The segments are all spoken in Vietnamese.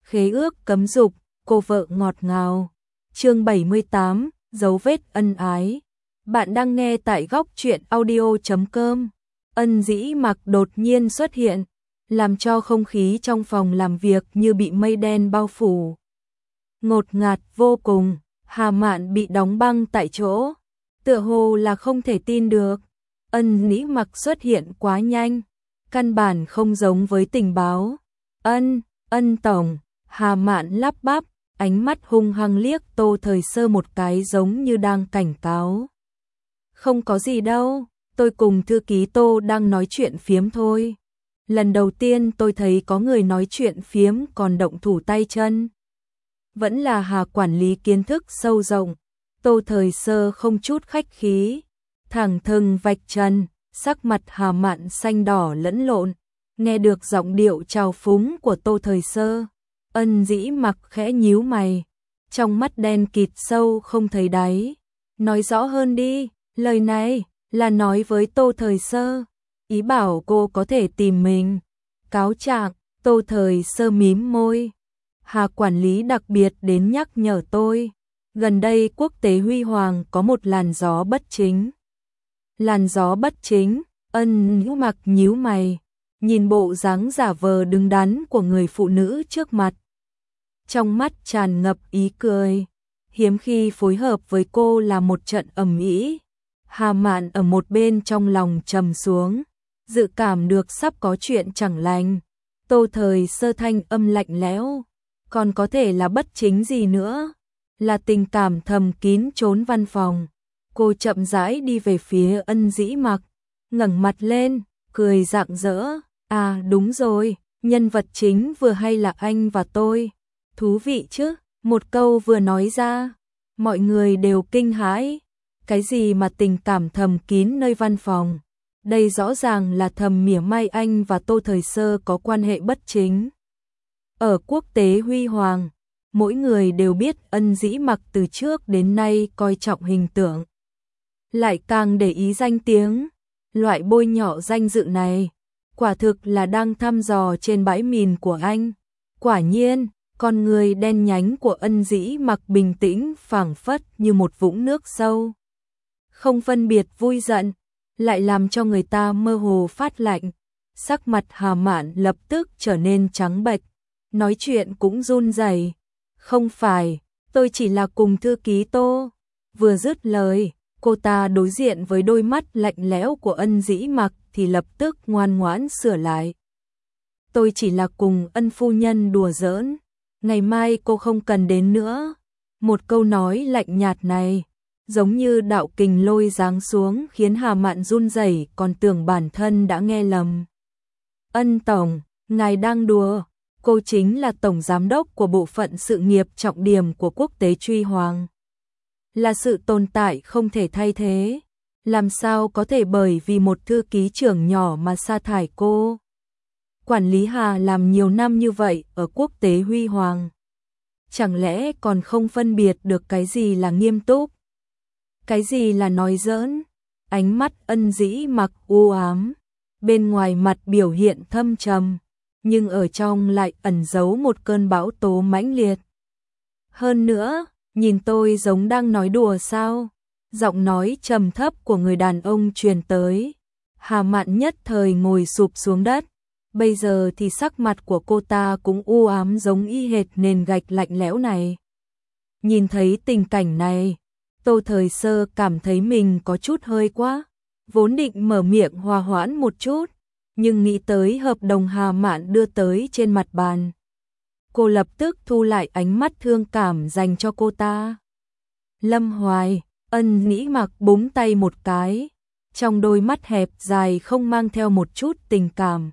Khế ước cấm dục, cô vợ ngọt ngào. Chương 78, dấu vết ân ái. Bạn đang nghe tại góc truyện audio.com. Ân Dĩ Mặc đột nhiên xuất hiện, làm cho không khí trong phòng làm việc như bị mây đen bao phủ. Ngột ngạt vô cùng, Hà Mạn bị đóng băng tại chỗ, tựa hồ là không thể tin được. Ân Dĩ Mặc xuất hiện quá nhanh, căn bản không giống với tình báo. Ân tổng, Hà Mạn lắp bắp, ánh mắt hung hăng liếc Tô Thời Sơ một cái giống như đang cảnh cáo. Không có gì đâu, tôi cùng thư ký Tô đang nói chuyện phiếm thôi. Lần đầu tiên tôi thấy có người nói chuyện phiếm còn động thủ tay chân. Vẫn là Hà quản lý kiến thức sâu rộng. Tô Thời Sơ không chút khách khí, thẳng thừng vạch trần, sắc mặt Hà Mạn xanh đỏ lẫn lộn. Nghe được giọng điệu trào phúng của Tô Thời Sơ, Ân Dĩ Mặc khẽ nhíu mày, trong mắt đen kịt sâu không thấy đáy. Nói rõ hơn đi, lời này là nói với Tô Thời Sơ, ý bảo cô có thể tìm mình. Cáo trạng, Tô Thời Sơ mím môi. Hà quản lý đặc biệt đến nhắc nhở tôi, gần đây quốc tế huy hoàng có một làn gió bất chính. Làn gió bất chính? Ân Dĩ Mặc nhíu mày, nhìn bộ dáng giả vờ đứng đắn của người phụ nữ trước mặt. Trong mắt tràn ngập ý cười, hiếm khi phối hợp với cô là một trận ầm ĩ. Hà Mạn ở một bên trong lòng trầm xuống, dự cảm được sắp có chuyện chẳng lành. Tô Thời Sơ thanh âm lạnh lẽo, còn có thể là bất chính gì nữa, là tình cảm thầm kín trốn văn phòng. Cô chậm rãi đi về phía Ân Dĩ Mặc, ngẩng mặt lên, cười rạng rỡ. À đúng rồi, nhân vật chính vừa hay là anh và tôi. Thú vị chứ, một câu vừa nói ra, mọi người đều kinh hãi. Cái gì mà tình cảm thầm kín nơi văn phòng? Đây rõ ràng là thầm mỉa mai anh và Tô Thời Sơ có quan hệ bất chính. Ở quốc tế huy hoàng, mỗi người đều biết Ân Dĩ Mặc từ trước đến nay coi trọng hình tượng, lại càng để ý danh tiếng. Loại bôi nhọ danh dự này quả thực là đang thăm dò trên bãi mìn của anh. Quả nhiên, con người đen nhánh của Ân Dĩ Mặc bình tĩnh phảng phất như một vũng nước sâu, không phân biệt vui giận, lại làm cho người ta mơ hồ phát lạnh. Sắc mặt Hà Mạn lập tức trở nên trắng bệch, nói chuyện cũng run rẩy. Không phải, tôi chỉ là cùng thư ký Tô. Vừa dứt lời, cô ta đối diện với đôi mắt lạnh lẽo của Ân Dĩ Mặc thì lập tức ngoan ngoãn sửa lại. Tôi chỉ là cùng Ân phu nhân đùa giỡn, ngày mai cô không cần đến nữa. Một câu nói lạnh nhạt này, giống như đạo kình lôi giáng xuống khiến Hà Mạn run rẩy, còn tưởng bản thân đã nghe lầm. Ân tổng, ngài đang đùa, cô chính là tổng giám đốc của bộ phận sự nghiệp trọng điểm của quốc tế truy hoàng. Là sự tồn tại không thể thay thế, làm sao có thể bởi vì một thư ký trưởng nhỏ mà sa thải cô. Quản lý Hà làm nhiều năm như vậy ở quốc tế huy hoàng, chẳng lẽ còn không phân biệt được cái gì là nghiêm túc, cái gì là nói giỡn? Ánh mắt Ân Dĩ Mặc u ám, bên ngoài mặt biểu hiện thâm trầm, nhưng ở trong lại ẩn giấu một cơn bão tố mãnh liệt. Hơn nữa, nhìn tôi giống đang nói đùa sao? Giọng nói trầm thấp của người đàn ông truyền tới. Hà Mạn nhất thời ngồi sụp xuống đất. Bây giờ thì sắc mặt của cô ta cũng u ám giống y hệt nền gạch lạnh lẽo này. Nhìn thấy tình cảnh này, Tô Thời Sơ cảm thấy mình có chút hơi quá. Vốn định mở miệng hòa hoãn một chút, nhưng nghĩ tới hợp đồng Hà Mạn đưa tới trên mặt bàn, cô lập tức thu lại ánh mắt thương cảm dành cho cô ta. Lâm Hoài, Ân Dĩ Mặc búng tay một cái, trong đôi mắt hẹp dài không mang theo một chút tình cảm.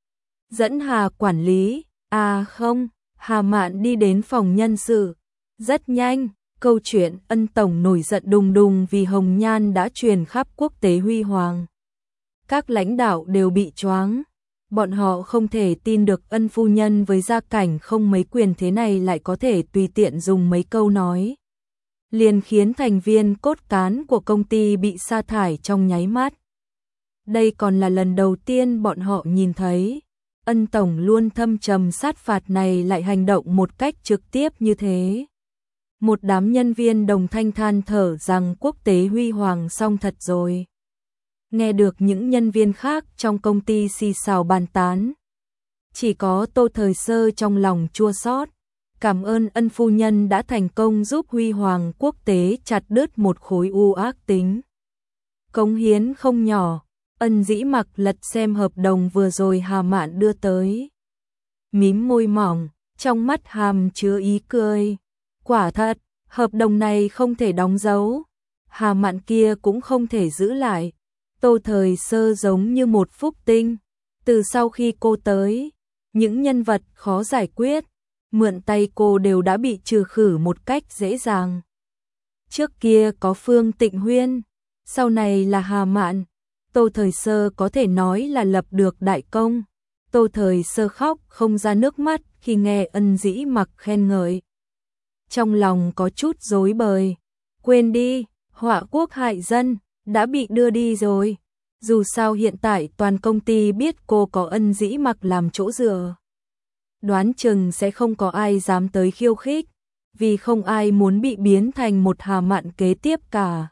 Dẫn Hà quản lý, à không, Hà Mạn đi đến phòng nhân sự. Rất nhanh, câu chuyện Ân tổng nổi giận đùng đùng vì hồng nhan đã truyền khắp quốc tế huy hoàng. Các lãnh đạo đều bị choáng. Bọn họ không thể tin được Ân phu nhân với gia cảnh không mấy quyền thế này lại có thể tùy tiện dùng mấy câu nói, liền khiến thành viên cốt cán của công ty bị sa thải trong nháy mắt. Đây còn là lần đầu tiên bọn họ nhìn thấy Ân tổng luôn thâm trầm sát phạt này lại hành động một cách trực tiếp như thế. Một đám nhân viên đồng thanh than thở rằng quốc tế huy hoàng xong thật rồi. Nghe được những nhân viên khác trong công ty xì xào bàn tán. Chỉ có Tô Thời Sơ trong lòng chua xót. Cảm ơn Ân phu nhân đã thành công giúp huy hoàng quốc tế chặt đứt một khối u ác tính. Cống hiến không nhỏ. Ân Dĩ Mặc lật xem hợp đồng vừa rồi Hà Mạn đưa tới. Mím môi mỏng, trong mắt hàm chứa ý cười. Quả thật, hợp đồng này không thể đóng dấu. Hà Mạn kia cũng không thể giữ lại. Tô Thời Sơ giống như một phúc tinh. Từ sau khi cô tới, những nhân vật khó giải quyết, mượn tay cô đều đã bị trừ khử một cách dễ dàng. Trước kia có Phương Tịnh Huyên, sau này là Hà Mạn. Tô Thời Sơ có thể nói là lập được đại công. Tô Thời Sơ khóc không ra nước mắt khi nghe Ân Dĩ Mặc khen ngợi. Trong lòng có chút rối bời. Quên đi, họa quốc hại dân, đã bị đưa đi rồi. Dù sao hiện tại toàn công ty biết cô có Ân Dĩ Mặc làm chỗ dựa. Đoán chừng sẽ không có ai dám tới khiêu khích, vì không ai muốn bị biến thành một Hà Mạn kế tiếp cả.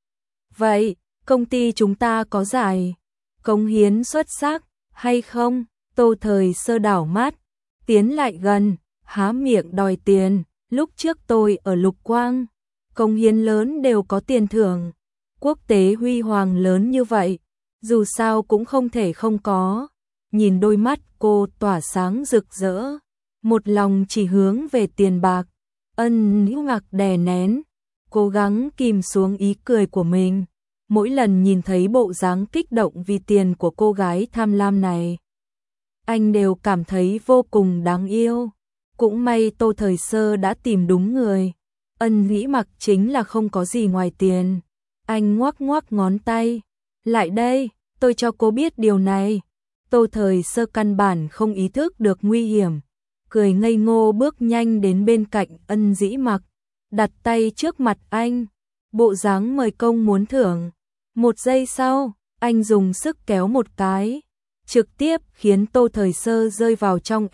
Vậy, công ty chúng ta có giải cống hiến xuất sắc hay không? Tô Thời Sơ đảo mắt, tiến lại gần, há miệng đòi tiền. Lúc trước tôi ở Lục Quang, cống hiến lớn đều có tiền thưởng. Quốc tế huy hoàng lớn như vậy, dù sao cũng không thể không có. Nhìn đôi mắt cô tỏa sáng rực rỡ, một lòng chỉ hướng về tiền bạc. Ân Dĩ Mặc đè nén, cố gắng kìm xuống ý cười của mình. Mỗi lần nhìn thấy bộ dáng kích động vì tiền của cô gái tham lam này, anh đều cảm thấy vô cùng đáng yêu. Cũng may Tô Thời Sơ đã tìm đúng người. Ân Dĩ Mặc chính là không có gì ngoài tiền. Anh ngoắc ngoắc ngón tay. Lại đây, tôi cho cô biết điều này. Tô Thời Sơ căn bản không ý thức được nguy hiểm. Cười ngây ngô bước nhanh đến bên cạnh Ân Dĩ Mặc, đặt tay trước mặt anh. Bộ dáng mời công muốn thưởng. Một giây sau, anh dùng sức kéo một cái, trực tiếp khiến Tô Thời Sơ rơi vào trong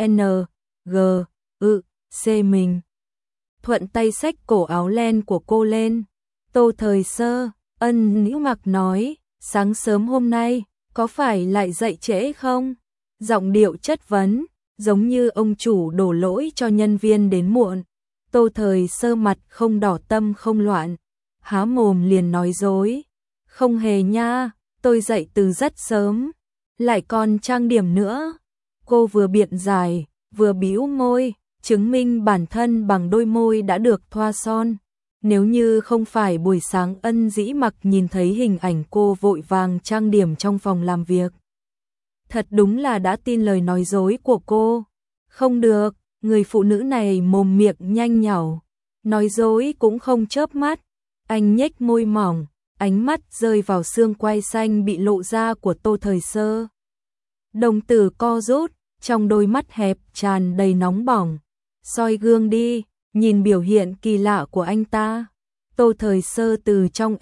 C mình. Thuận tay xách cổ áo len của cô lên. Tô Thời Sơ, Ân Dĩ Mặc nói, sáng sớm hôm nay, có phải lại dậy trễ không? Giọng điệu chất vấn, giống như ông chủ đổ lỗi cho nhân viên đến muộn. Tô Thời Sơ mặt không đỏ tâm không loạn, há mồm liền nói dối. Không hề nha, tôi dậy từ rất sớm, lại còn trang điểm nữa. Cô vừa biện giải, vừa bĩu môi, chứng minh bản thân bằng đôi môi đã được thoa son. Nếu như không phải buổi sáng Ân Dĩ Mặc nhìn thấy hình ảnh cô vội vàng trang điểm trong phòng làm việc, thật đúng là đã tin lời nói dối của cô. Không được, người phụ nữ này mồm miệng nhanh nhảu, nói dối cũng không chớp mắt. Anh nhếch môi mỏng, ánh mắt rơi vào xương quai xanh bị lộ ra của Tô Thời Sơ. Đồng tử co rút, trong đôi mắt hẹp tràn đầy nóng bỏng. Soi gương đi, nhìn biểu hiện kỳ lạ của anh ta. Tô Thời Sơ từ trong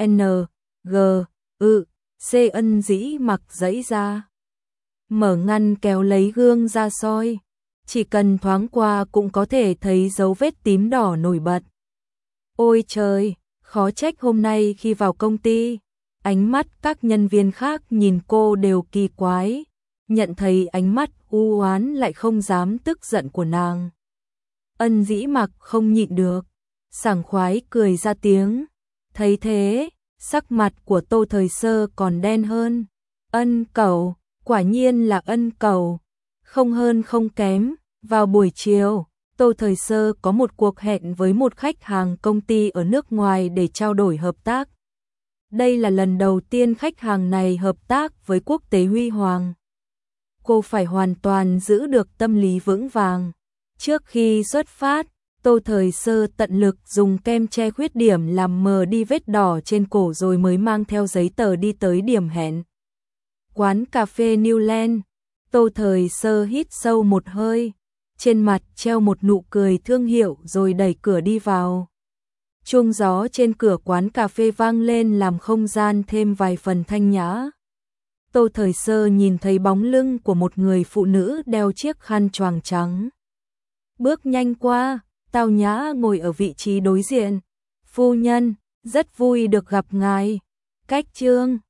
Ân Dĩ Mặc giãy ra, mở ngăn kéo lấy gương ra soi. Chỉ cần thoáng qua cũng có thể thấy dấu vết tím đỏ nổi bật. Ôi trời, khó trách hôm nay khi vào công ty, ánh mắt các nhân viên khác nhìn cô đều kỳ quái, nhận thấy ánh mắt u oán lại không dám tức giận của nàng. Ân Dĩ Mặc không nhịn được, sảng khoái cười ra tiếng. Thấy thế, sắc mặt của Tô Thời Sơ còn đen hơn. Ân cẩu, quả nhiên là ân cẩu, không hơn không kém. Vào buổi chiều, Tô Thời Sơ có một cuộc hẹn với một khách hàng công ty ở nước ngoài để trao đổi hợp tác. Đây là lần đầu tiên khách hàng này hợp tác với quốc tế huy hoàng. Cô phải hoàn toàn giữ được tâm lý vững vàng. Trước khi xuất phát, Tô Thời Sơ tận lực dùng kem che khuyết điểm làm mờ đi vết đỏ trên cổ rồi mới mang theo giấy tờ đi tới điểm hẹn. Quán cà phê Newland. Tô Thời Sơ hít sâu một hơi, trên mặt treo một nụ cười thương hiệu rồi đẩy cửa đi vào. Chuông gió trên cửa quán cà phê vang lên làm không gian thêm vài phần thanh nhã. Tô Thời Sơ nhìn thấy bóng lưng của một người phụ nữ đeo chiếc khăn choàng trắng. Bước nhanh qua, Tào Nhã ngồi ở vị trí đối diện. Phu nhân, rất vui được gặp ngài. Cách Trương